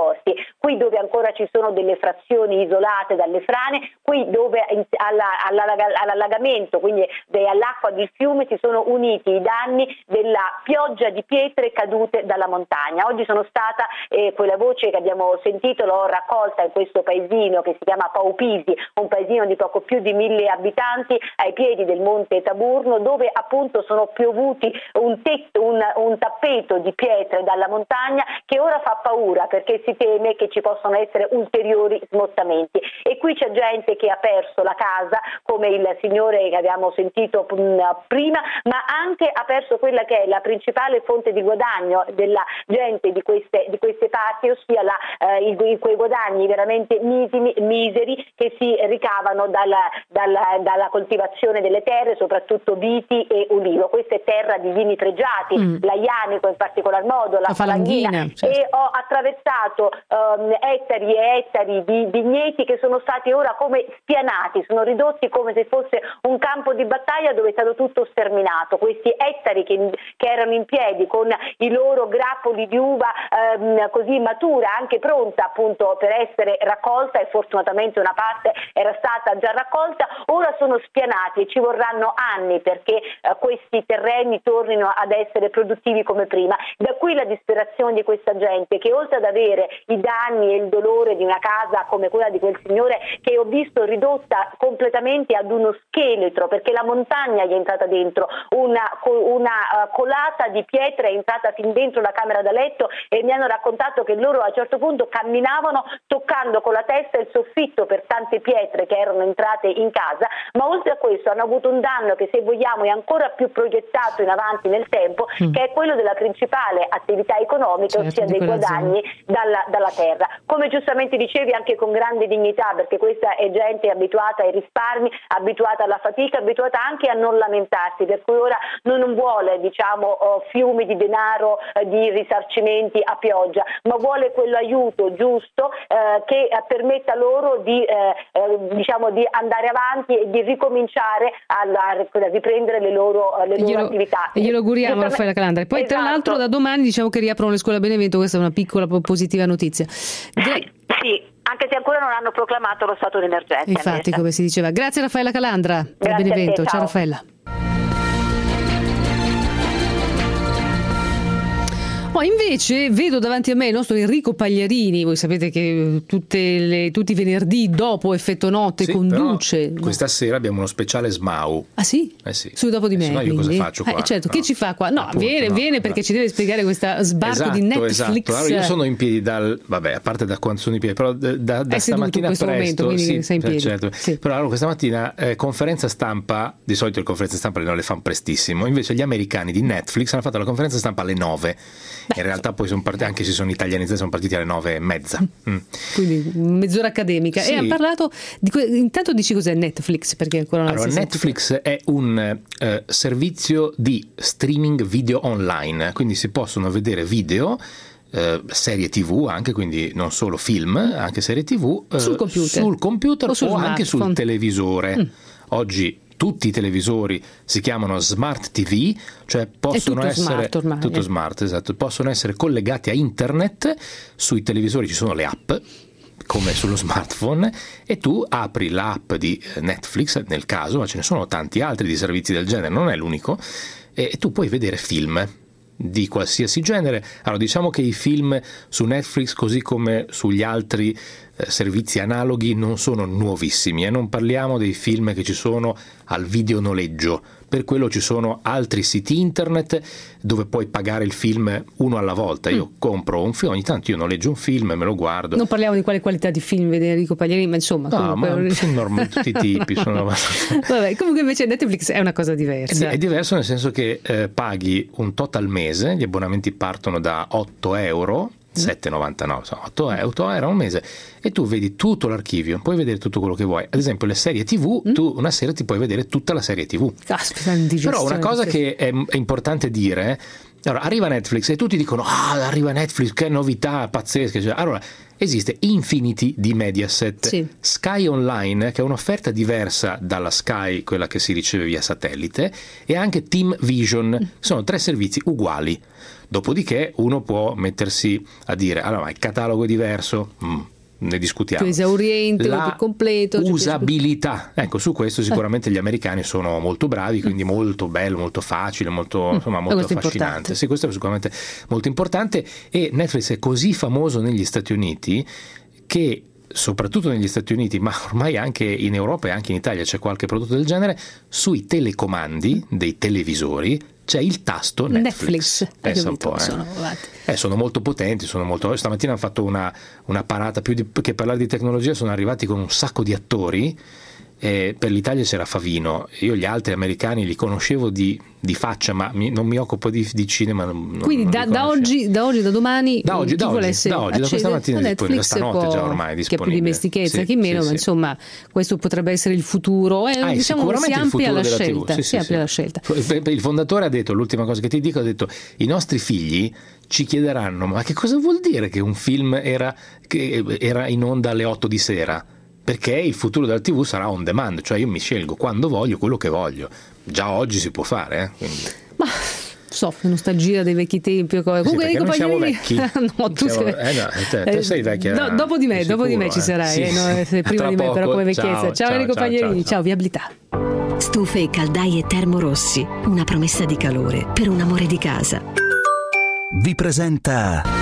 morti, qui dove ancora ci sono delle frazioni isolate dalle frane, qui dove all'allagamento, quindi all'acqua del fiume, si sono uniti i danni della pioggia di pietre cadute dalla montagna. Oggi sono stata, quella voce che abbiamo sentito l'ho raccolta in questo paesino che si chiama Paupisi, un paesino di poco più di 1000 abitanti ai piedi del monte Taburno, dove appunto sono piovuti un tappeto di pietre dalla montagna che ora fa paura, perché si teme che ci possano essere ulteriori smottamenti. E qui c'è gente che ha perso la casa, come il signore che abbiamo sentito prima, ma anche ha perso quella che è la principale fonte di guadagno della gente di queste parti, ossia quei guadagni veramente miseri che si ricavano dalla coltivazione delle terre, soprattutto viti e ulivo. Questa è terra di vini pregiati, l'Aianico in particolar modo, la Falanghina, certo. E ho attraversato ettari e ettari di vigneti che sono stati ora come spianati, sono ridotti come se fosse un campo di battaglia dove è stato tutto sterminato. Questi ettari che erano in piedi con i loro grappoli di uva così matura, anche pronta appunto per essere raccolta, e fortunatamente una parte era stata già raccolta, ora sono spianati e ci vorranno anni perché questi terreni tornino ad essere produttivi come prima. Da qui la disperazione di questa gente che, oltre ad avere i danni e il dolore di una casa come quella di quel signore che ho visto ridotta completamente ad uno scheletro, perché la montagna gli è entrata dentro, una colata di pietre è entrata fin dentro la camera da letto, e mi hanno raccontato che loro a un certo punto camminavano toccando con la testa il soffitto per tante pietre che erano entrate in casa. Ma oltre a questo hanno avuto un danno che, se vogliamo, è ancora più proiettato in avanti nel tempo, che è quello della principale attività economica, certo, ossia dei guadagni dalla terra. Come giustamente dicevi, anche con grande dignità, perché questa è gente abituata ai risparmi, abituata alla fatica, abituata anche a non lamentarsi, per cui ora non vuole fiumi di denaro, di risarcimenti a pioggia, ma vuole quell'aiuto giusto che permetta loro di andare avanti e di ricominciare a riprendere le loro attività.
E glielo auguriamo, Raffaella Calandra. Poi tra l'altro da domani diciamo che riaprono le scuole a Benevento, questa è una piccola positiva notizia.
Sì, anche se ancora non hanno proclamato lo stato d'emergenza.
Infatti, come si diceva. Grazie Raffaella Calandra da Benevento. Ciao Raffaella. Invece vedo davanti a me il nostro Enrico Pagliarini. Voi sapete che tutti i venerdì dopo Effetto Notte conduce.
Questa sera abbiamo uno speciale SMAU.
Ah sì?
Sì.
Su Dopo di me.
No, io cosa faccio qua?
Certo, che ci fa qua? No, viene perché ci deve spiegare questa sbarco di Netflix.
Esatto. Allora, io sono in piedi a parte da quando sono in piedi, però da stamattina presto.
Momento, quindi sei in piedi.
Certo.
Sì.
Però allora, questa mattina conferenza stampa, di solito le conferenze stampa le fanno prestissimo, invece gli americani di Netflix hanno fatto la conferenza stampa alle 9. In realtà poi sono partiti, anche se sono italianizzati, sono partiti alle 9:30.
Quindi mezz'ora accademica. Sì. E ha parlato intanto dici cos'è Netflix, perché ancora non
allora, Netflix è un servizio di streaming video online, quindi si possono vedere video, serie TV anche, quindi non solo film, anche serie TV sul computer o anche sul televisore. Oggi tutti i televisori si chiamano Smart TV, cioè possono essere tutto smart, esatto, possono essere collegati a internet. Sui televisori ci sono le app come sullo smartphone, e tu apri l'app di Netflix nel caso, ma ce ne sono tanti altri di servizi del genere, non è l'unico, e tu puoi vedere film di qualsiasi genere. Allora, diciamo che i film su Netflix, così come sugli altri servizi analoghi, non sono nuovissimi, e non parliamo dei film che ci sono al videonoleggio. Per quello ci sono altri siti internet dove puoi pagare il film uno alla volta. Io compro un film, ogni tanto io noleggio un film e me lo guardo.
Non parliamo di quale qualità di film vede Enrico Pagliarini, ma insomma,
ma film normali, tutti i tipi sono.
Vabbè, comunque invece Netflix è una cosa diversa.
È diverso nel senso che paghi un tot al mese, gli abbonamenti partono da 8 euro, 7,99, 8 euro al mese, e tu vedi tutto l'archivio, puoi vedere tutto quello che vuoi. Ad esempio le serie TV, tu una sera ti puoi vedere tutta la serie TV.
Caspita,
però una cosa che è importante dire, allora arriva Netflix e tutti dicono arriva Netflix, che novità pazzesca, allora esiste Infinity di Mediaset,
Sì.
Sky Online, che è un'offerta diversa dalla Sky, quella che si riceve via satellite, e anche Team Vision. Sono 3 servizi uguali. Dopodiché uno può mettersi a dire allora ma il catalogo è diverso, ne discutiamo.
Più esauriente,
la
più completo,
usabilità, ecco, su questo sicuramente gli americani sono molto bravi, quindi molto bello, molto facile, molto affascinante. Sì, questo è sicuramente molto importante, e Netflix è così famoso negli Stati Uniti che, soprattutto negli Stati Uniti, ma ormai anche in Europa e anche in Italia c'è qualche prodotto del genere, sui telecomandi dei televisori c'è il tasto Netflix. Pensa un po', sono molto potenti, stamattina hanno fatto una parata, più che parlare di tecnologia, sono arrivati con un sacco di attori. Per l'Italia c'era Favino, io gli altri americani li conoscevo di faccia, ma non mi occupo di cinema.
Quindi da domani,
da questa mattina
Netflix,
da stanotte già ormai è disponibile.
Chi ha più dimestichezza, chi meno, ma insomma questo potrebbe essere il futuro. Diciamo si amplia la scelta. La scelta.
Il fondatore ha detto, l'ultima cosa che ti dico, ha detto: i nostri figli ci chiederanno ma che cosa vuol dire che un film era in onda alle 8 di sera? Perché il futuro della TV sarà on demand, cioè io mi scelgo quando voglio quello che voglio. Già oggi si può fare, quindi. Ma
nostalgia dei vecchi tempi. Comunque
noi siamo vecchi.
No, tu
sei vecchia.
Dopo di me ci sarai, sei prima di me, però come vecchiezza. Ciao Enrico Paglierini, ciao, viabilità.
Stufe e caldaie Termorossi, una promessa di calore per un amore di casa.
Vi presenta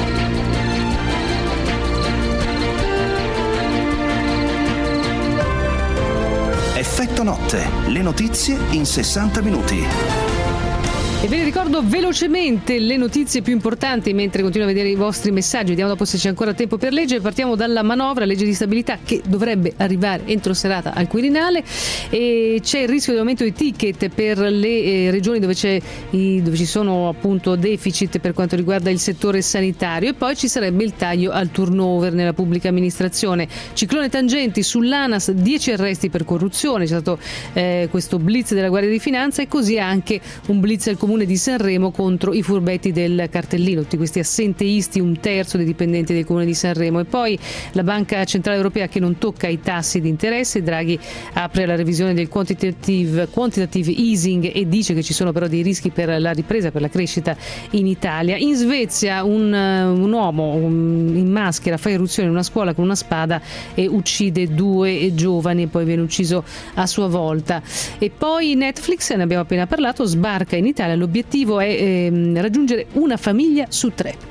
Effetto Notte, le notizie in 60 minuti.
E ve ne ricordo velocemente le notizie più importanti mentre continuo a vedere i vostri messaggi. Vediamo dopo se c'è ancora tempo per leggere. Partiamo dalla manovra, legge di stabilità che dovrebbe arrivare entro serata al Quirinale, e c'è il rischio di aumento di ticket per le regioni dove ci sono appunto deficit per quanto riguarda il settore sanitario, e poi ci sarebbe il taglio al turnover nella pubblica amministrazione. Ciclone Tangenti sull'ANAS, 10 arresti per corruzione, c'è stato questo blitz della Guardia di Finanza, e così anche un blitz al Comune di Sanremo contro i furbetti del cartellino, tutti questi assenteisti, 1/3 dei dipendenti del Comune di Sanremo. E poi la Banca Centrale Europea che non tocca i tassi di interesse, Draghi apre la revisione del quantitative easing e dice che ci sono però dei rischi per la ripresa, per la crescita in Italia. In Svezia un uomo in maschera fa irruzione in una scuola con una spada e uccide 2 giovani, e poi viene ucciso a sua volta. E poi Netflix, ne abbiamo appena parlato, sbarca in Italia. L'obiettivo è raggiungere una famiglia su 3.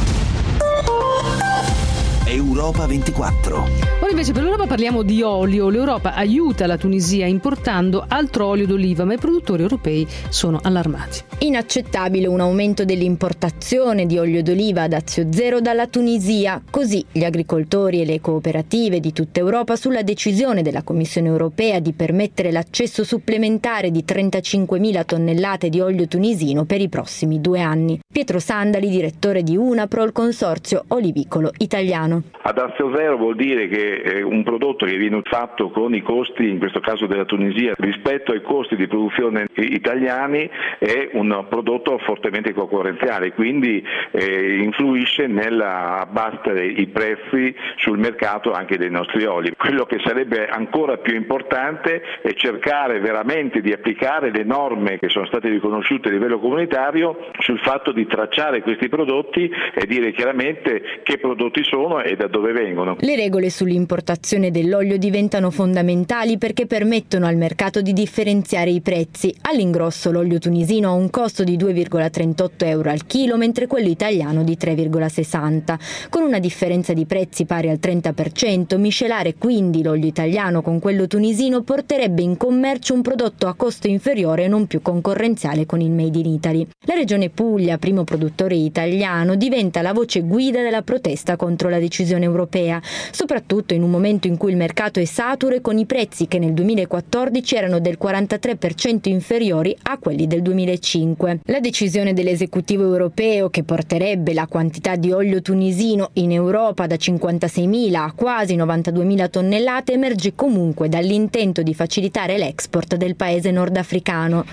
Europa 24.
Ora invece per l'Europa parliamo di olio. L'Europa aiuta la Tunisia importando altro olio d'oliva, ma i produttori europei sono allarmati.
Inaccettabile un aumento dell'importazione di olio d'oliva ad azio zero dalla Tunisia. Così gli agricoltori e le cooperative di tutta Europa sulla decisione della Commissione europea di permettere l'accesso supplementare di 35.000 tonnellate di olio tunisino per i prossimi 2 anni. Pietro Sandali, direttore di Unapro, il consorzio olivicolo italiano.
Ad azio zero vuol dire che un prodotto che viene fatto con i costi, in questo caso della Tunisia, rispetto ai costi di produzione italiani, è un prodotto fortemente concorrenziale, quindi influisce nell'abbattere i prezzi sul mercato anche dei nostri oli. Quello che sarebbe ancora più importante è cercare veramente di applicare le norme che sono state riconosciute a livello comunitario sul fatto di tracciare questi prodotti e dire chiaramente che prodotti sono e da dove vengono.
Le regole sull'importazione dell'olio diventano fondamentali perché permettono al mercato di differenziare i prezzi. All'ingrosso l'olio tunisino ha un costo di 2,38 euro al chilo, mentre quello italiano di 3,60. Con una differenza di prezzi pari al 30%, miscelare quindi l'olio italiano con quello tunisino porterebbe in commercio un prodotto a costo inferiore e non più concorrenziale con il Made in Italy. La regione Puglia, primo produttore italiano, diventa la voce guida della protesta contro la decisione europea, soprattutto in in un momento in cui il mercato è saturo e con i prezzi che nel 2014 erano del 43% inferiori a quelli del 2005. La decisione dell'esecutivo europeo, che porterebbe la quantità di olio tunisino in Europa da 56.000 a quasi 92.000 tonnellate, emerge comunque dall'intento di facilitare l'export del paese nordafricano.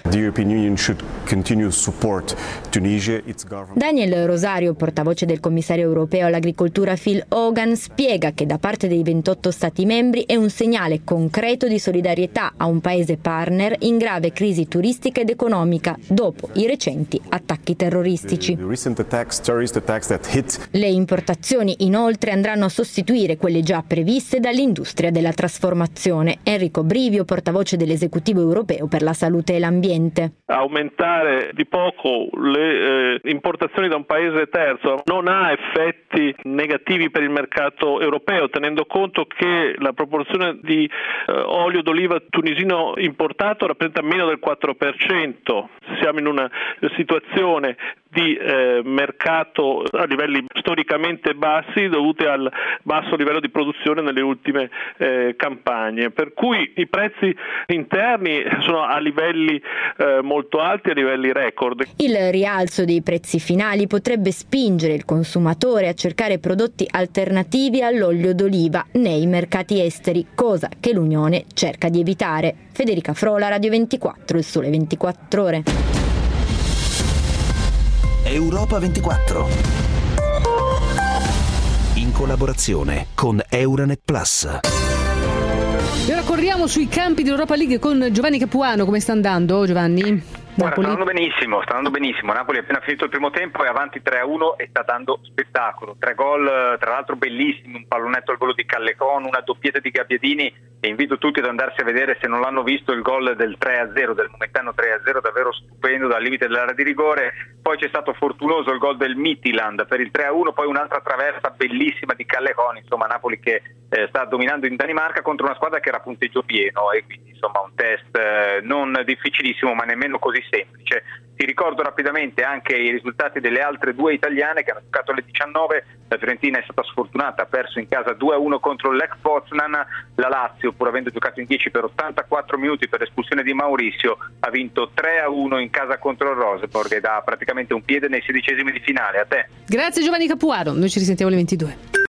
Daniel Rosario, portavoce del commissario europeo all'agricoltura Phil Hogan, spiega che da parte dei 28 Stati membri è un segnale concreto di solidarietà a un paese partner in grave crisi turistica ed economica dopo i recenti attacchi terroristici. Le importazioni inoltre andranno a sostituire quelle già previste dall'industria della trasformazione. Enrico Brivio, portavoce dell'esecutivo europeo per la salute e l'ambiente.
Aumentare di poco le importazioni da un paese terzo non ha effetti negativi per il mercato europeo, tenendo conto che la proporzione di olio d'oliva tunisino importato rappresenta meno del 4%. Siamo in una situazione di mercato a livelli storicamente bassi dovute al basso livello di produzione nelle ultime campagne, per cui i prezzi interni sono a livelli molto alti, a livelli record.
Il rialzo dei prezzi finali potrebbe spingere il consumatore a cercare prodotti alternativi all'olio d'oliva nei mercati esteri, cosa che l'Unione cerca di evitare. Federica Frola, Radio 24, Il Sole 24 Ore.
Europa 24, in collaborazione con Euronet Plus.
E ora corriamo sui campi dell'Europa League con Giovanni Capuano. Come sta andando, Giovanni?
Guarda, sta andando benissimo. Napoli ha appena finito il primo tempo, è avanti 3-1 e sta dando spettacolo. 3 gol, tra l'altro bellissimi, un pallonetto al volo di Callecon, una doppietta di Gabbiadini, e invito tutti ad andarsi a vedere, se non l'hanno visto, il gol del 3-0, del momentaneo 3-0, davvero stupendo dal limite dell'area di rigore. Poi c'è stato fortunoso il gol del Midtjylland per il 3-1, poi un'altra traversa bellissima di Callecon, insomma Napoli che sta dominando in Danimarca contro una squadra che era a punteggio pieno, e quindi insomma un test non difficilissimo ma nemmeno così semplice. Ti ricordo rapidamente anche i risultati delle altre due italiane che hanno giocato alle 19. La Fiorentina è stata sfortunata, ha perso in casa 2-1 contro l'Lech Poznan. La Lazio, pur avendo giocato in 10 per 84 minuti per l'espulsione di Mauricio, ha vinto 3-1 in casa contro il Rosenborg ed ha praticamente un piede nei 16esimi di finale. A te.
Grazie Giovanni Capuano, noi ci risentiamo alle 22.